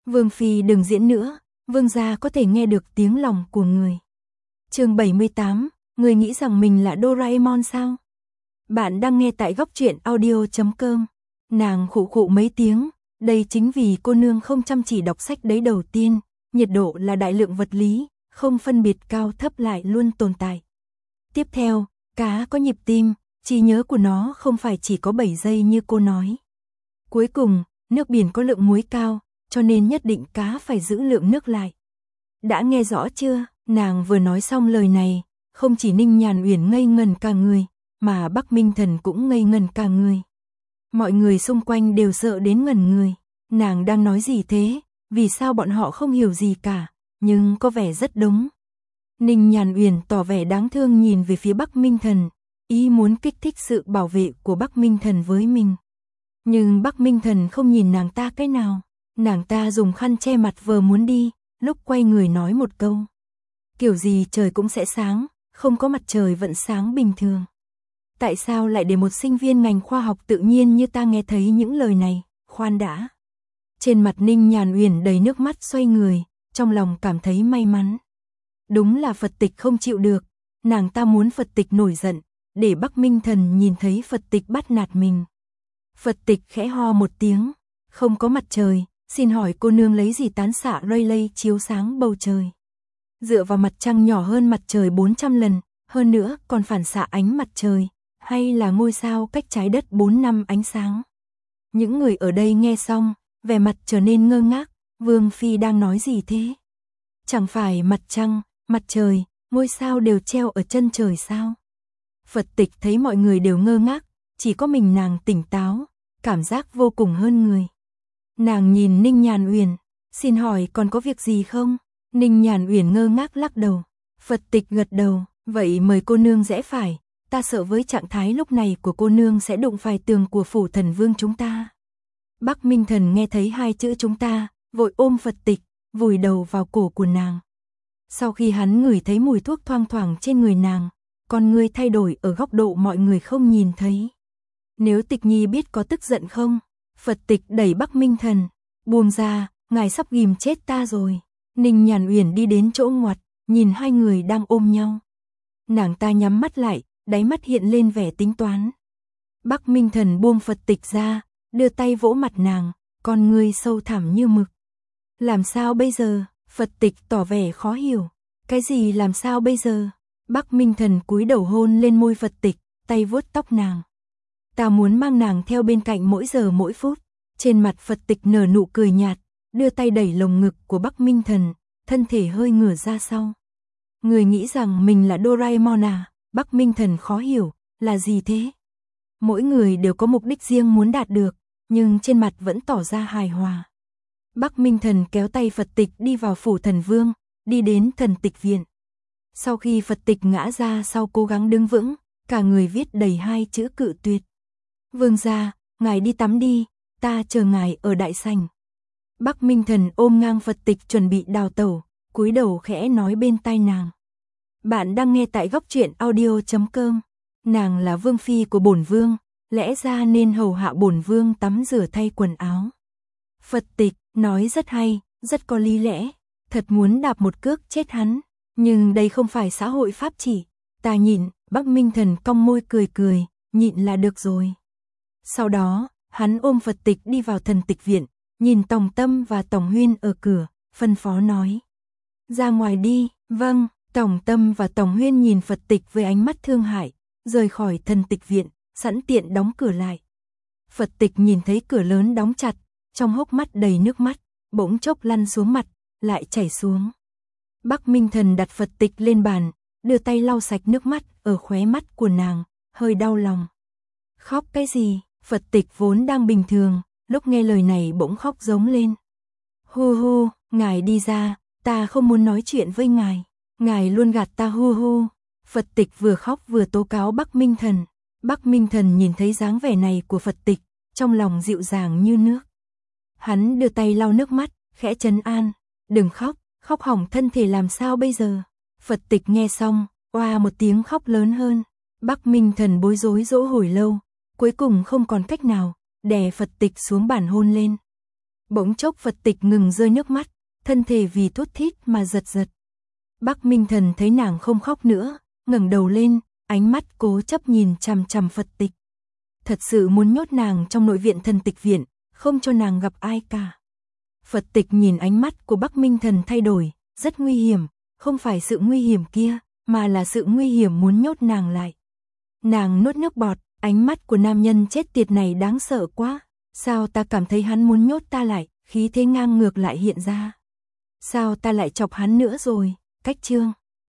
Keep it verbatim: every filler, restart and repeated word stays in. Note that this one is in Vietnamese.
Vương phi đừng diễn nữa, vương gia có thể nghe được tiếng lòng của người. Chương bảy mươi tám, người nghĩ rằng mình là Doraemon sao? Bạn đang nghe tại góc truyện audio chấm com. Nàng khụ khụ mấy tiếng, đây chính vì cô nương không chăm chỉ đọc sách đấy đầu tiên, nhiệt độ là đại lượng vật lý, không phân biệt cao thấp lại luôn tồn tại. Tiếp theo, cá có nhịp tim, trí nhớ của nó không phải chỉ có bảy giây như cô nói. Cuối cùng, nước biển có lượng muối cao, cho nên nhất định cá phải giữ lượng nước lại. Đã nghe rõ chưa? Nàng vừa nói xong lời này, không chỉ Ninh Nhàn Uyển ngây ngần cả người, mà Bắc Minh Thần cũng ngây ngần cả người. Mọi người xung quanh đều sợ đến ngẩn người. Nàng đang nói gì thế? Vì sao bọn họ không hiểu gì cả? Nhưng có vẻ rất đúng. Ninh Nhàn Uyển tỏ vẻ đáng thương nhìn về phía Bắc Minh Thần, ý muốn kích thích sự bảo vệ của Bắc Minh Thần với mình. Nhưng Bắc Minh Thần không nhìn nàng ta cái nào. Nàng ta dùng khăn che mặt vừa muốn đi, lúc quay người nói một câu. Kiểu gì trời cũng sẽ sáng, không có mặt trời vẫn sáng bình thường. Tại sao lại để một sinh viên ngành khoa học tự nhiên như ta nghe thấy những lời này? Khoan đã. Trên mặt Ninh Nhàn Uyển đầy nước mắt xoay người, trong lòng cảm thấy may mắn. Đúng là Phật Tịch không chịu được, nàng ta muốn Phật Tịch nổi giận, để Bắc Minh Thần nhìn thấy Phật Tịch bắt nạt mình. Phật Tịch khẽ ho một tiếng, không có mặt trời, xin hỏi cô nương lấy gì tán xạ ray lay chiếu sáng bầu trời? Dựa vào mặt trăng nhỏ hơn mặt trời bốn trăm lần, hơn nữa còn phản xạ ánh mặt trời, hay là ngôi sao cách trái đất bốn năm ánh sáng? Những người ở đây nghe xong, vẻ mặt trở nên ngơ ngác, Vương phi đang nói gì thế? Chẳng phải mặt trăng, mặt trời, ngôi sao đều treo ở chân trời sao? Phật Tịch thấy mọi người đều ngơ ngác, chỉ có mình nàng tỉnh táo, cảm giác vô cùng hơn người. Nàng nhìn Ninh Nhàn Uyển, xin hỏi còn có việc gì không? Ninh Nhàn Uyển ngơ ngác lắc đầu. Phật Tịch gật đầu, vậy mời cô nương rẽ phải, ta sợ với trạng thái lúc này của cô nương sẽ đụng phải tường của phủ thần vương chúng ta. Bắc Minh Thần nghe thấy hai chữ chúng ta, vội ôm Phật Tịch, vùi đầu vào cổ của nàng. Sau khi hắn ngửi thấy mùi thuốc thoang thoảng trên người nàng, con người thay đổi ở góc độ mọi người không nhìn thấy. Nếu Tịch Nhi biết có tức giận không? Phật Tịch đẩy Bắc Minh Thần, buông ra, ngài sắp ghim chết ta rồi. Ninh Nhàn Uyển đi đến chỗ ngoặt, nhìn hai người đang ôm nhau. Nàng ta nhắm mắt lại, đáy mắt hiện lên vẻ tính toán. Bắc Minh Thần buông Phật Tịch ra, đưa tay vỗ mặt nàng, con ngươi sâu thẳm như mực. Làm sao bây giờ? Phật Tịch tỏ vẻ khó hiểu. Cái gì làm sao bây giờ? Bắc Minh Thần cúi đầu hôn lên môi Phật Tịch, tay vuốt tóc nàng. Ta muốn mang nàng theo bên cạnh mỗi giờ mỗi phút. Trên mặt Phật Tịch nở nụ cười nhạt, đưa tay đẩy lồng ngực của Bắc Minh Thần, thân thể hơi ngửa ra sau. Người nghĩ rằng mình là Doraemon à? Bắc Minh Thần khó hiểu, là gì thế? Mỗi người đều có mục đích riêng muốn đạt được, nhưng trên mặt vẫn tỏ ra hài hòa. Bắc Minh Thần kéo tay Phật Tịch đi vào phủ thần vương, đi đến thần tịch viện. Sau khi Phật Tịch ngã ra sau cố gắng đứng vững, cả người viết đầy hai chữ cự tuyệt. Vương gia, ngài đi tắm đi, ta chờ ngài ở đại sảnh. Bắc Minh Thần ôm ngang Phật Tịch chuẩn bị đào tẩu, cúi đầu khẽ nói bên tai nàng. Bạn đang nghe tại góc truyện audio chấm com. Nàng là vương phi của bổn vương, lẽ ra nên hầu hạ bổn vương tắm rửa thay quần áo. Phật Tịch nói rất hay, rất có lý lẽ, thật muốn đạp một cước chết hắn, nhưng đây không phải xã hội pháp chỉ. Ta nhịn. Bắc Minh Thần cong môi cười cười, nhịn là được rồi. Sau đó, hắn ôm Phật Tịch đi vào thần tịch viện, nhìn Tòng Tâm và Tòng Huyên ở cửa, phân phó nói. Ra ngoài đi. Vâng. Tòng Tâm và Tòng Huyên nhìn Phật Tịch với ánh mắt thương hại, rời khỏi thần tịch viện, sẵn tiện đóng cửa lại. Phật Tịch nhìn thấy cửa lớn đóng chặt, trong hốc mắt đầy nước mắt, bỗng chốc lăn xuống mặt, lại chảy xuống. Bắc Minh Thần đặt Phật Tịch lên bàn, đưa tay lau sạch nước mắt ở khóe mắt của nàng, hơi đau lòng. Khóc cái gì? Phật Tịch vốn đang bình thường, lúc nghe lời này bỗng khóc giống lên. Hu hu, ngài đi ra, ta không muốn nói chuyện với ngài. Ngài luôn gạt ta hu hu. Phật Tịch vừa khóc vừa tố cáo Bắc Minh Thần. Bắc Minh Thần nhìn thấy dáng vẻ này của Phật Tịch, trong lòng dịu dàng như nước. Hắn đưa tay lau nước mắt, khẽ trấn an. Đừng khóc, khóc hỏng thân thể làm sao bây giờ? Phật Tịch nghe xong, oa một tiếng khóc lớn hơn. Bắc Minh Thần bối rối dỗ hồi lâu, cuối cùng không còn cách nào, đè Phật Tịch xuống bàn hôn lên. Bỗng chốc Phật Tịch ngừng rơi nước mắt, thân thể vì thút thít mà giật giật. Bắc Minh Thần thấy nàng không khóc nữa, ngẩng đầu lên, ánh mắt cố chấp nhìn chằm chằm Phật Tịch. Thật sự muốn nhốt nàng trong nội viện Thần Tịch viện, không cho nàng gặp ai cả. Phật Tịch nhìn ánh mắt của Bắc Minh Thần thay đổi, rất nguy hiểm, không phải sự nguy hiểm kia, mà là sự nguy hiểm muốn nhốt nàng lại. Nàng nuốt nước bọt, ánh mắt của nam nhân chết tiệt này đáng sợ quá. Sao ta cảm thấy hắn muốn nhốt ta lại, khí thế ngang ngược lại hiện ra. Sao ta lại chọc hắn nữa rồi, cách chương.